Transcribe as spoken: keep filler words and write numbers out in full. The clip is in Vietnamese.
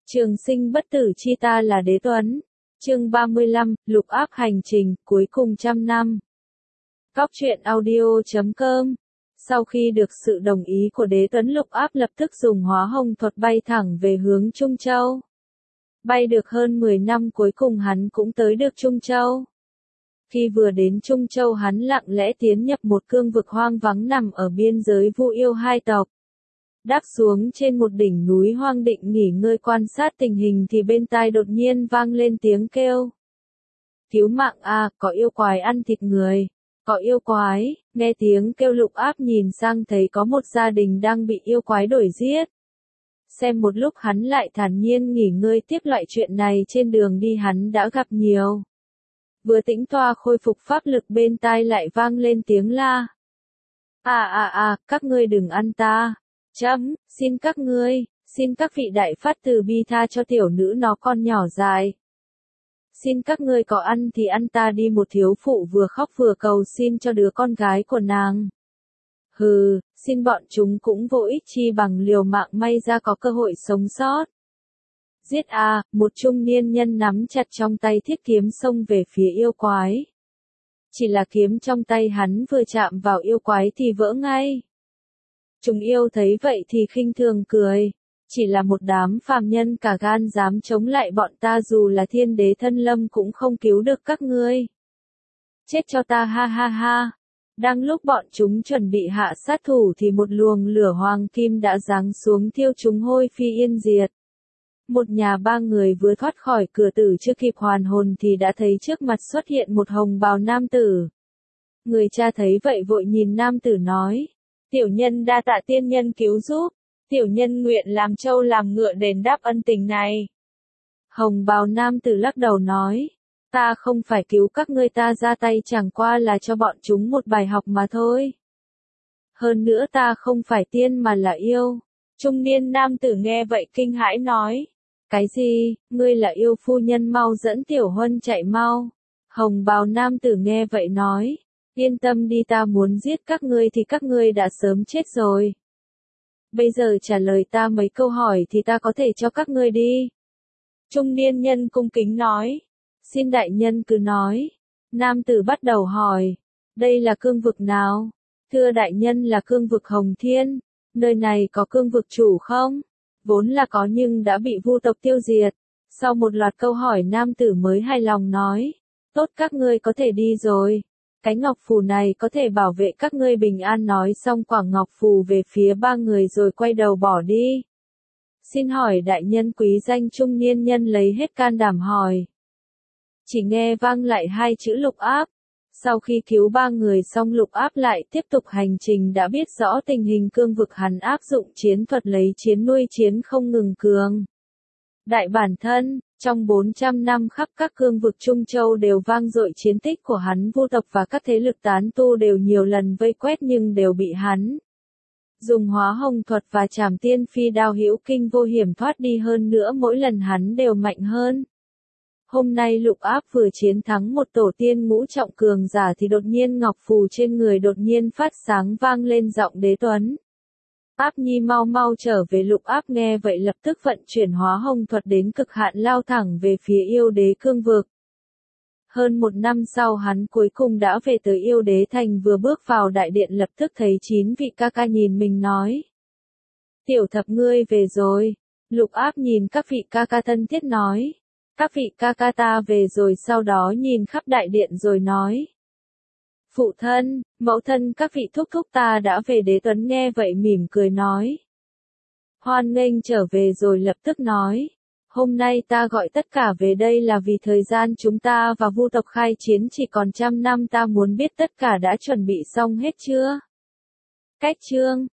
Trường sinh bất tử chi ta là Đế Tuấn. Chương ba mươi lăm, lục áp hành trình, cuối cùng trăm năm. Cóc truyện audio chấm com. Sau khi được sự đồng ý của Đế Tuấn, lục áp lập tức dùng hóa hồng thuật bay thẳng về hướng Trung Châu. Bay được hơn mười năm cuối cùng hắn cũng tới được Trung Châu. Khi vừa đến Trung Châu hắn lặng lẽ tiến nhập một cương vực hoang vắng nằm ở biên giới Vu Yêu hai tộc. Đáp xuống trên một đỉnh núi hoang định nghỉ ngơi quan sát tình hình thì bên tai đột nhiên vang lên tiếng kêu. Cứu mạng a, có yêu quái ăn thịt người, có yêu quái. Nghe tiếng kêu, lục áp nhìn sang thấy có một gia đình đang bị yêu quái đuổi giết. Xem một lúc hắn lại thản nhiên nghỉ ngơi tiếp, loại chuyện này trên đường đi hắn đã gặp nhiều. Vừa tĩnh toa khôi phục pháp lực bên tai lại vang lên tiếng la. À à à, các ngươi đừng ăn ta. Chấm, xin các ngươi, xin các vị đại phát từ bi tha cho tiểu nữ nó con nhỏ dài. Xin các ngươi có ăn thì ăn ta đi, một thiếu phụ vừa khóc vừa cầu xin cho đứa con gái của nàng. Hừ, xin bọn chúng cũng vô ích chi bằng liều mạng may ra có cơ hội sống sót. Giết a, một trung niên nhân nắm chặt trong tay thiết kiếm xông về phía yêu quái. Chỉ là kiếm trong tay hắn vừa chạm vào yêu quái thì vỡ ngay. Chúng yêu thấy vậy thì khinh thường cười. Chỉ là một đám phàm nhân cả gan dám chống lại bọn ta, dù là thiên đế thân lâm cũng không cứu được các ngươi. Chết cho ta, ha ha ha. Đang lúc bọn chúng chuẩn bị hạ sát thủ thì một luồng lửa hoàng kim đã giáng xuống thiêu chúng hôi phi yên diệt. Một nhà ba người vừa thoát khỏi cửa tử chưa kịp hoàn hồn thì đã thấy trước mặt xuất hiện một hồng bào nam tử. Người cha thấy vậy vội nhìn nam tử nói. Tiểu nhân đa tạ tiên nhân cứu giúp, tiểu nhân nguyện làm trâu làm ngựa đền đáp ân tình này. Hồng bào nam tử lắc đầu nói, ta không phải cứu các ngươi, ta ra tay chẳng qua là cho bọn chúng một bài học mà thôi. Hơn nữa ta không phải tiên mà là yêu. Trung niên nam tử nghe vậy kinh hãi nói, cái gì, ngươi là yêu phu nhân, mau dẫn tiểu huân chạy mau. Hồng bào nam tử nghe vậy nói, yên tâm đi, ta muốn giết các ngươi thì các ngươi đã sớm chết rồi. Bây giờ trả lời ta mấy câu hỏi thì ta có thể cho các ngươi đi. Trung niên nhân cung kính nói. Xin đại nhân cứ nói. Nam tử bắt đầu hỏi. Đây là cương vực nào? Thưa đại nhân, là cương vực Hồng Thiên. Nơi này có cương vực chủ không? Vốn là có nhưng đã bị Vu tộc tiêu diệt. Sau một loạt câu hỏi nam tử mới hài lòng nói. Tốt, các ngươi có thể đi rồi. Cái ngọc phù này có thể bảo vệ các ngươi bình an. Nói xong quẳng ngọc phù về phía ba người rồi quay đầu bỏ đi. Xin hỏi đại nhân quý danh, trung niên nhân lấy hết can đảm hỏi. Chỉ nghe vang lại hai chữ lục áp. Sau khi cứu ba người xong, lục áp lại tiếp tục hành trình, đã biết rõ tình hình cương vực, hắn áp dụng chiến thuật lấy chiến nuôi chiến không ngừng cường. Đại bản thân, trong bốn trăm năm khắp các cương vực Trung Châu đều vang dội chiến tích của hắn, Vu tộc và các thế lực tán tu đều nhiều lần vây quét nhưng đều bị hắn dùng hóa hồng thuật và trảm tiên phi đao hữu kinh vô hiểm thoát đi, hơn nữa mỗi lần hắn đều mạnh hơn. Hôm nay lục áp vừa chiến thắng một tổ tiên ngũ trọng cường giả thì đột nhiên ngọc phù trên người đột nhiên phát sáng, vang lên giọng Đế Tuấn. Áp nhi mau mau trở về. Lục áp nghe vậy lập tức vận chuyển hóa hồng thuật đến cực hạn, lao thẳng về phía yêu đế cương vực. Hơn một năm sau hắn cuối cùng đã về tới yêu đế thành, vừa bước vào đại điện lập tức thấy chín vị ca ca nhìn mình nói. Tiểu thập ngươi về rồi. Lục áp nhìn các vị ca ca thân thiết nói. Các vị ca ca ta về rồi, sau đó nhìn khắp đại điện rồi nói. Phụ thân, mẫu thân, các vị thúc thúc ta đã về. Đế Tuấn nghe vậy mỉm cười nói. Hoan nghênh trở về rồi, lập tức nói. Hôm nay ta gọi tất cả về đây là vì thời gian chúng ta và Vu tộc khai chiến chỉ còn trăm năm, ta muốn biết tất cả đã chuẩn bị xong hết chưa? Cách chương